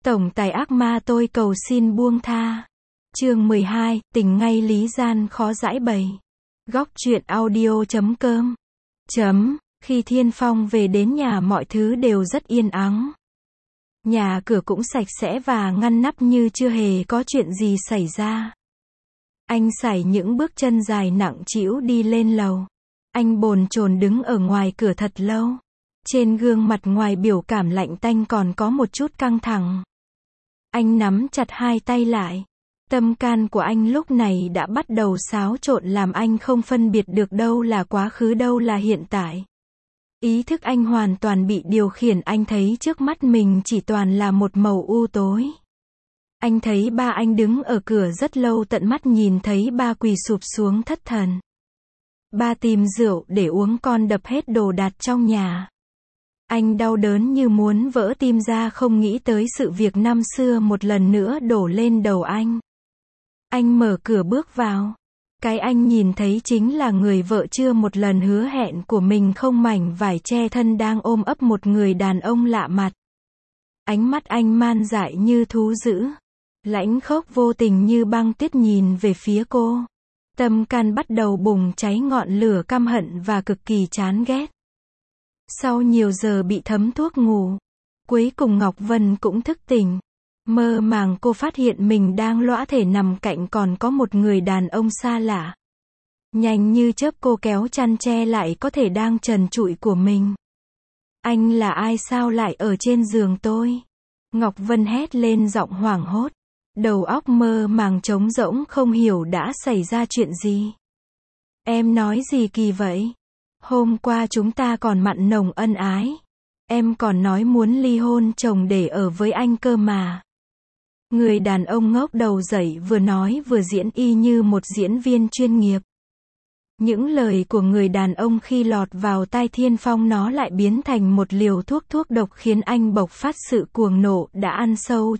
Tổng tài ác ma tôi cầu xin buông tha. Chương 12, tình ngay lý gian khó giải bày. Góc truyện audio.com. Khi Thiên Phong về đến nhà mọi thứ đều rất yên ắng. Nhà cửa cũng sạch sẽ và ngăn nắp như chưa hề có chuyện gì xảy ra. Anh sải những bước chân dài nặng trĩu đi lên lầu. Anh bồn chồn đứng ở ngoài cửa thật lâu. Trên gương mặt ngoài biểu cảm lạnh tanh còn có một chút căng thẳng. Anh nắm chặt hai tay lại. Tâm can của anh lúc này đã bắt đầu xáo trộn làm anh không phân biệt được đâu là quá khứ đâu là hiện tại. Ý thức anh hoàn toàn bị điều khiển, anh thấy trước mắt mình chỉ toàn là một màu u tối. Anh thấy ba anh đứng ở cửa rất lâu, tận mắt nhìn thấy ba quỳ sụp xuống thất thần. Ba tìm rượu để uống còn đập hết đồ đạc trong nhà. Anh đau đớn như muốn vỡ tim ra, không nghĩ tới sự việc năm xưa một lần nữa đổ lên đầu anh. Anh mở cửa bước vào. Cái anh nhìn thấy chính là người vợ chưa một lần hứa hẹn của mình, không mảnh vải che thân đang ôm ấp một người đàn ông lạ mặt. Ánh mắt anh man dại như thú dữ. Lãnh khốc vô tình như băng tuyết nhìn về phía cô. Tâm can bắt đầu bùng cháy ngọn lửa căm hận và cực kỳ chán ghét. Sau nhiều giờ bị thấm thuốc ngủ, cuối cùng Ngọc Vân cũng thức tỉnh. Mơ màng cô phát hiện mình đang lõa thể nằm cạnh còn có một người đàn ông xa lạ. Nhanh như chớp cô kéo chăn che lại có thể đang trần trụi của mình. Anh là ai, sao lại ở trên giường tôi? Ngọc Vân hét lên giọng hoảng hốt. Đầu óc mơ màng trống rỗng, không hiểu đã xảy ra chuyện gì. Em nói gì kỳ vậy? Hôm qua chúng ta còn mặn nồng ân ái. Em còn nói muốn ly hôn chồng để ở với anh cơ mà. Người đàn ông ngóc đầu dậy, vừa nói vừa diễn y như một diễn viên chuyên nghiệp. Những lời của người đàn ông khi lọt vào tai Thiên Phong nó lại biến thành một liều thuốc độc khiến anh bộc phát sự cuồng nộ đã ăn sâu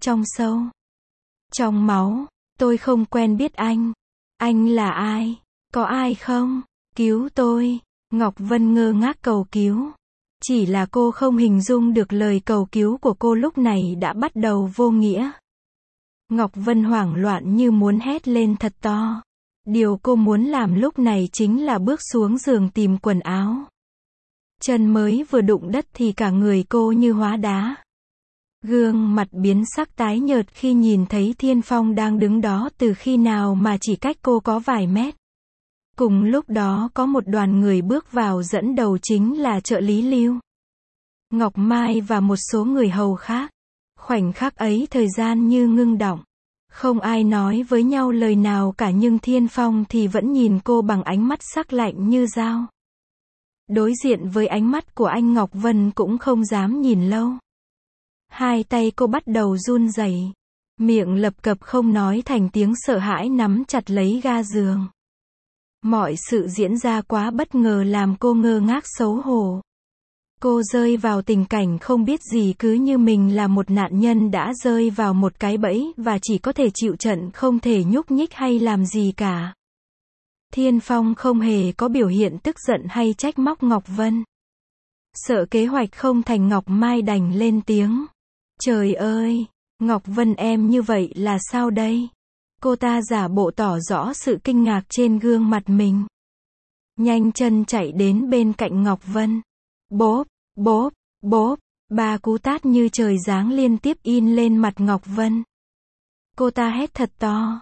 trong máu. Tôi không quen biết anh. Anh là ai? Có ai không? Cứu tôi. Ngọc Vân ngơ ngác cầu cứu. Chỉ là cô không hình dung được lời cầu cứu của cô lúc này đã bắt đầu vô nghĩa. Ngọc Vân hoảng loạn như muốn hét lên thật to. Điều cô muốn làm lúc này chính là bước xuống giường tìm quần áo. Chân mới vừa đụng đất thì cả người cô như hóa đá. Gương mặt biến sắc tái nhợt khi nhìn thấy Thiên Phong đang đứng đó từ khi nào mà chỉ cách cô có vài mét. Cùng lúc đó có một đoàn người bước vào, dẫn đầu chính là trợ lý Lưu, Ngọc Mai và một số người hầu khác. Khoảnh khắc ấy thời gian như ngưng đọng. Không ai nói với nhau lời nào cả, nhưng Thiên Phong thì vẫn nhìn cô bằng ánh mắt sắc lạnh như dao. Đối diện với ánh mắt của anh, Ngọc Vân cũng không dám nhìn lâu. Hai tay cô bắt đầu run rẩy, miệng lập cập không nói thành tiếng, sợ hãi nắm chặt lấy ga giường. Mọi sự diễn ra quá bất ngờ làm cô ngơ ngác xấu hổ. Cô rơi vào tình cảnh không biết gì, cứ như mình là một nạn nhân đã rơi vào một cái bẫy và chỉ có thể chịu trận, không thể nhúc nhích hay làm gì cả. Thiên Phong không hề có biểu hiện tức giận hay trách móc Ngọc Vân. Sợ kế hoạch không thành, Ngọc Mai đành lên tiếng. Trời ơi, Ngọc Vân em như vậy là sao đây? Cô ta giả bộ tỏ rõ sự kinh ngạc trên gương mặt mình. Nhanh chân chạy đến bên cạnh Ngọc Vân. Bốp, bốp, bốp, ba cú tát như trời giáng liên tiếp in lên mặt Ngọc Vân. Cô ta hét thật to.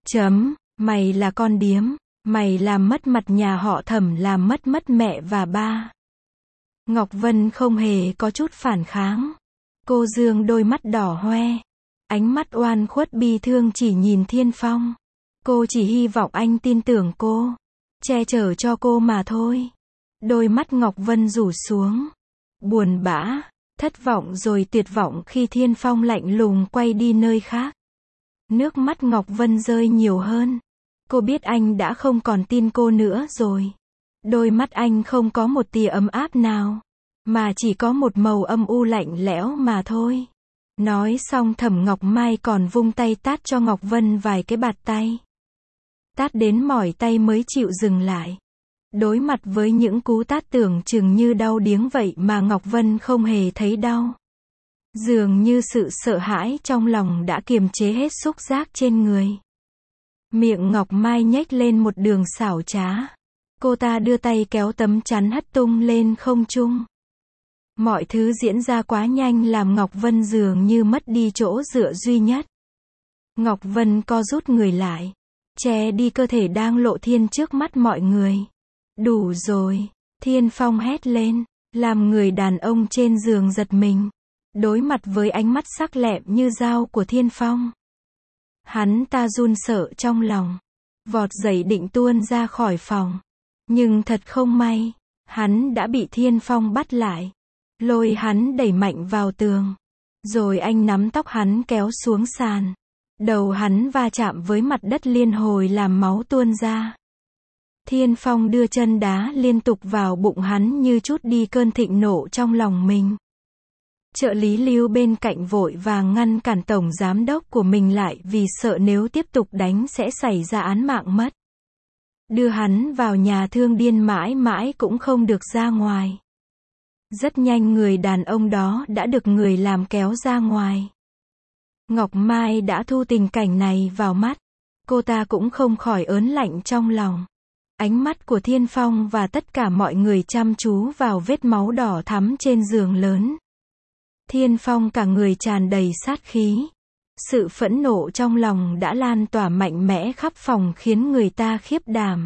Mày là con điếm, mày làm mất mặt nhà họ Thẩm, làm mất mẹ và ba. Ngọc Vân không hề có chút phản kháng. Cô dương đôi mắt đỏ hoe. Ánh mắt oan khuất bi thương chỉ nhìn Thiên Phong. Cô chỉ hy vọng anh tin tưởng cô, che chở cho cô mà thôi. Đôi mắt Ngọc Vân rủ xuống. Buồn bã, thất vọng rồi tuyệt vọng khi Thiên Phong lạnh lùng quay đi nơi khác. Nước mắt Ngọc Vân rơi nhiều hơn. Cô biết anh đã không còn tin cô nữa rồi. Đôi mắt anh không có một tia ấm áp nào, mà chỉ có một màu âm u lạnh lẽo mà thôi. Nói xong Thẩm Ngọc Mai còn vung tay tát cho Ngọc Vân vài cái bạt tay. Tát đến mỏi tay mới chịu dừng lại. Đối mặt với những cú tát tưởng chừng như đau điếng vậy mà Ngọc Vân không hề thấy đau. Dường như sự sợ hãi trong lòng đã kiềm chế hết xúc giác trên người. Miệng Ngọc Mai nhếch lên một đường xảo trá. Cô ta đưa tay kéo tấm chắn hất tung lên không trung. Mọi thứ diễn ra quá nhanh làm Ngọc Vân dường như mất đi chỗ dựa duy nhất. Ngọc Vân co rút người lại, che đi cơ thể đang lộ thiên trước mắt mọi người. Đủ rồi, Thiên Phong hét lên, làm người đàn ông trên giường giật mình. Đối mặt với ánh mắt sắc lẹm như dao của Thiên Phong, hắn ta run sợ trong lòng, vọt dậy định tuôn ra khỏi phòng. Nhưng thật không may, hắn đã bị Thiên Phong bắt lại, lôi hắn đẩy mạnh vào tường. Rồi anh nắm tóc hắn kéo xuống sàn. Đầu hắn va chạm với mặt đất liên hồi làm máu tuôn ra. Thiên Phong đưa chân đá liên tục vào bụng hắn như trút đi cơn thịnh nộ trong lòng mình. Trợ lý Lưu bên cạnh vội vàng ngăn cản tổng giám đốc của mình lại vì sợ nếu tiếp tục đánh sẽ xảy ra án mạng mất. Đưa hắn vào nhà thương điên mãi mãi cũng không được ra ngoài. Rất nhanh người đàn ông đó đã được người làm kéo ra ngoài. Ngọc Mai đã thu tình cảnh này vào mắt. Cô ta cũng không khỏi ớn lạnh trong lòng. Ánh mắt của Thiên Phong và tất cả mọi người chăm chú vào vết máu đỏ thắm trên giường lớn. Thiên Phong cả người tràn đầy sát khí. Sự phẫn nộ trong lòng đã lan tỏa mạnh mẽ khắp phòng khiến người ta khiếp đảm.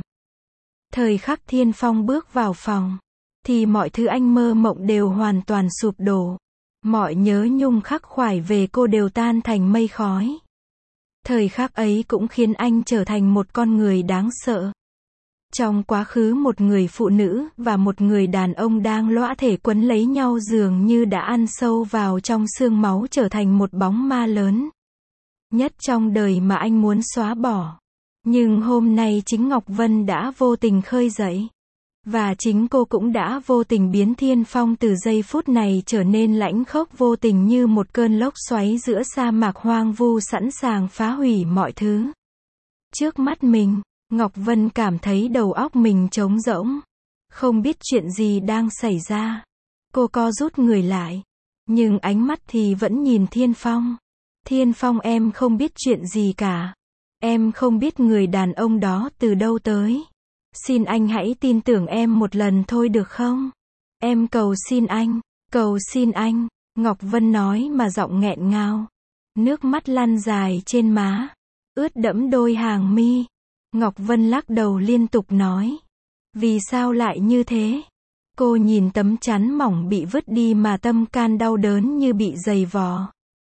Thời khắc Thiên Phong bước vào phòng, thì mọi thứ anh mơ mộng đều hoàn toàn sụp đổ. Mọi nhớ nhung khắc khoải về cô đều tan thành mây khói. Thời khắc ấy cũng khiến anh trở thành một con người đáng sợ. Trong quá khứ một người phụ nữ và một người đàn ông đang lõa thể quấn lấy nhau dường như đã ăn sâu vào trong xương máu trở thành một bóng ma lớn nhất trong đời mà anh muốn xóa bỏ. Nhưng hôm nay chính Ngọc Vân đã vô tình khơi dậy. Và chính cô cũng đã vô tình biến Thiên Phong từ giây phút này trở nên lãnh khốc vô tình như một cơn lốc xoáy giữa sa mạc hoang vu sẵn sàng phá hủy mọi thứ. Trước mắt mình, Ngọc Vân cảm thấy đầu óc mình trống rỗng. Không biết chuyện gì đang xảy ra. Cô co rút người lại. Nhưng ánh mắt thì vẫn nhìn Thiên Phong. Thiên Phong, em không biết chuyện gì cả. Em không biết người đàn ông đó từ đâu tới. Xin anh hãy tin tưởng em một lần thôi được không? Em cầu xin anh. Cầu xin anh. Ngọc Vân nói mà giọng nghẹn ngào. Nước mắt lăn dài trên má. Ướt đẫm đôi hàng mi. Ngọc Vân lắc đầu liên tục nói. Vì sao lại như thế? Cô nhìn tấm chắn mỏng bị vứt đi mà tâm can đau đớn như bị giày vò.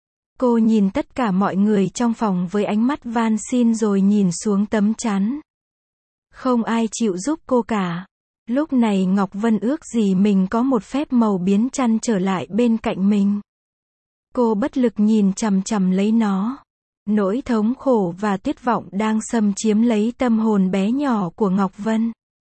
Cô nhìn tất cả mọi người trong phòng với ánh mắt van xin rồi nhìn xuống tấm chắn. Không ai chịu giúp cô cả. Lúc này Ngọc Vân ước gì mình có một phép màu biến chăn trở lại bên cạnh mình. Cô bất lực nhìn chằm chằm lấy nó. Nỗi thống khổ và tuyệt vọng đang xâm chiếm lấy tâm hồn bé nhỏ của Ngọc Vân.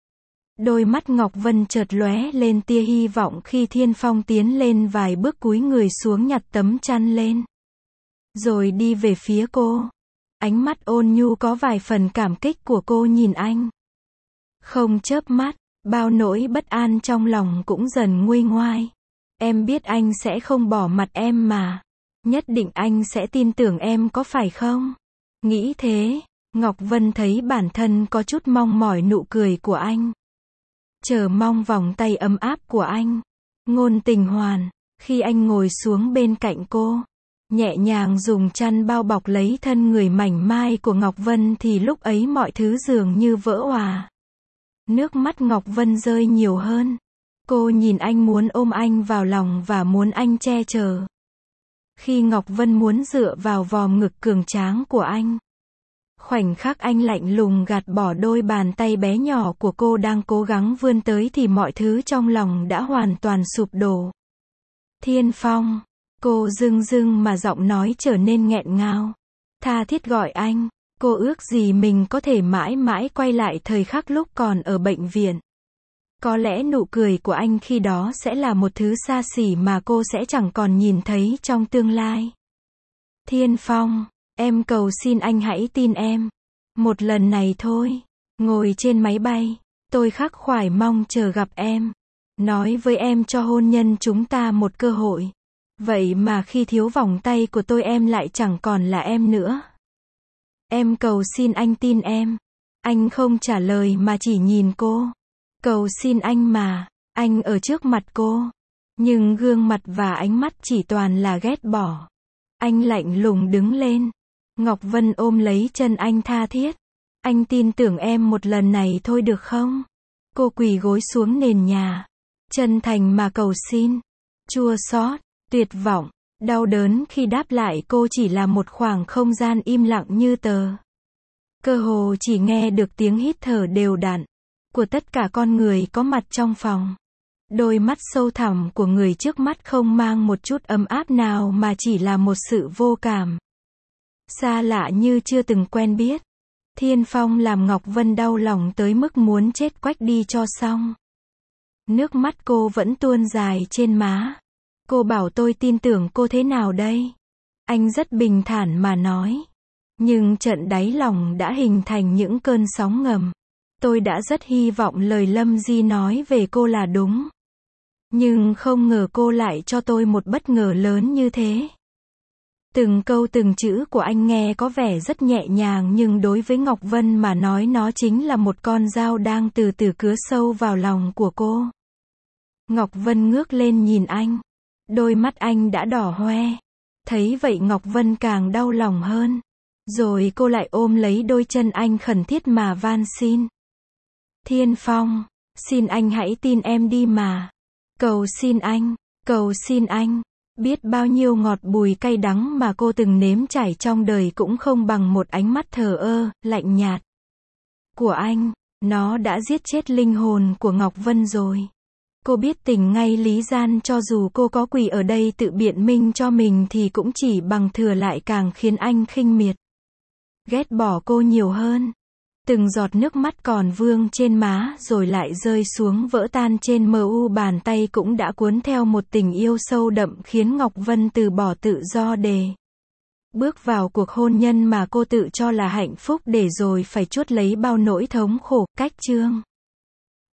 Đôi mắt Ngọc Vân chợt lóe lên tia hy vọng khi Thiên Phong tiến lên vài bước cúi người xuống nhặt tấm chăn lên. Rồi đi về phía cô. Ánh mắt ôn nhu có vài phần cảm kích của cô nhìn anh. Không chớp mắt, bao nỗi bất an trong lòng cũng dần nguôi ngoai. Em biết anh sẽ không bỏ mặt em mà. Nhất định anh sẽ tin tưởng em có phải không? Nghĩ thế, Ngọc Vân thấy bản thân có chút mong mỏi nụ cười của anh. Chờ mong vòng tay ấm áp của anh. Ngôn Tình Hoàn, khi anh ngồi xuống bên cạnh cô, nhẹ nhàng dùng chăn bao bọc lấy thân người mảnh mai của Ngọc Vân thì lúc ấy mọi thứ dường như vỡ òa. Nước mắt Ngọc Vân rơi nhiều hơn. Cô nhìn anh muốn ôm anh vào lòng và muốn anh che chở. Khi Ngọc Vân muốn dựa vào vòm ngực cường tráng của anh. Khoảnh khắc anh lạnh lùng gạt bỏ đôi bàn tay bé nhỏ của cô đang cố gắng vươn tới thì mọi thứ trong lòng đã hoàn toàn sụp đổ. Thiên Phong, cô rưng rưng mà giọng nói trở nên nghẹn ngào. Tha thiết gọi anh, cô ước gì mình có thể mãi mãi quay lại thời khắc lúc còn ở bệnh viện. Có lẽ nụ cười của anh khi đó sẽ là một thứ xa xỉ mà cô sẽ chẳng còn nhìn thấy trong tương lai. Thiên Phong, em cầu xin anh hãy tin em. Một lần này thôi. Ngồi trên máy bay, tôi khắc khoải mong chờ gặp em. Nói với em cho hôn nhân chúng ta một cơ hội. Vậy mà khi thiếu vòng tay của tôi em lại chẳng còn là em nữa. Em cầu xin anh tin em. Anh không trả lời mà chỉ nhìn cô. Cầu xin anh mà, anh ở trước mặt cô. Nhưng gương mặt và ánh mắt chỉ toàn là ghét bỏ. Anh lạnh lùng đứng lên. Ngọc Vân ôm lấy chân anh tha thiết. Anh tin tưởng em một lần này thôi được không? Cô quỳ gối xuống nền nhà. Chân thành mà cầu xin. Chua xót, tuyệt vọng, đau đớn khi đáp lại cô chỉ là một khoảng không gian im lặng như tờ. Cơ hồ chỉ nghe được tiếng hít thở đều đặn của tất cả con người có mặt trong phòng. Đôi mắt sâu thẳm của người trước mắt không mang một chút ấm áp nào mà chỉ là một sự vô cảm. Xa lạ như chưa từng quen biết. Thiên Phong làm Ngọc Vân đau lòng tới mức muốn chết quách đi cho xong. Nước mắt cô vẫn tuôn dài trên má. Cô bảo tôi tin tưởng cô thế nào đây? Anh rất bình thản mà nói. Nhưng trận đáy lòng đã hình thành những cơn sóng ngầm. Tôi đã rất hy vọng lời Lâm Di nói về cô là đúng. Nhưng không ngờ cô lại cho tôi một bất ngờ lớn như thế. Từng câu từng chữ của anh nghe có vẻ rất nhẹ nhàng nhưng đối với Ngọc Vân mà nói nó chính là một con dao đang từ từ cứa sâu vào lòng của cô. Ngọc Vân ngước lên nhìn anh. Đôi mắt anh đã đỏ hoe. Thấy vậy Ngọc Vân càng đau lòng hơn. Rồi cô lại ôm lấy đôi chân anh khẩn thiết mà van xin. Thiên Phong, xin anh hãy tin em đi mà. Cầu xin anh, cầu xin anh. Biết bao nhiêu ngọt bùi cay đắng mà cô từng nếm trải trong đời cũng không bằng một ánh mắt thờ ơ, lạnh nhạt của anh. Nó đã giết chết linh hồn của Ngọc Vân rồi. Cô biết tình ngay lý gian cho dù cô có quỳ ở đây tự biện minh cho mình thì cũng chỉ bằng thừa lại càng khiến anh khinh miệt. Ghét bỏ cô nhiều hơn. Từng giọt nước mắt còn vương trên má rồi lại rơi xuống vỡ tan trên mu bàn tay cũng đã cuốn theo một tình yêu sâu đậm khiến Ngọc Vân từ bỏ tự do để bước vào cuộc hôn nhân mà cô tự cho là hạnh phúc để rồi phải chuốt lấy bao nỗi thống khổ. Cách chương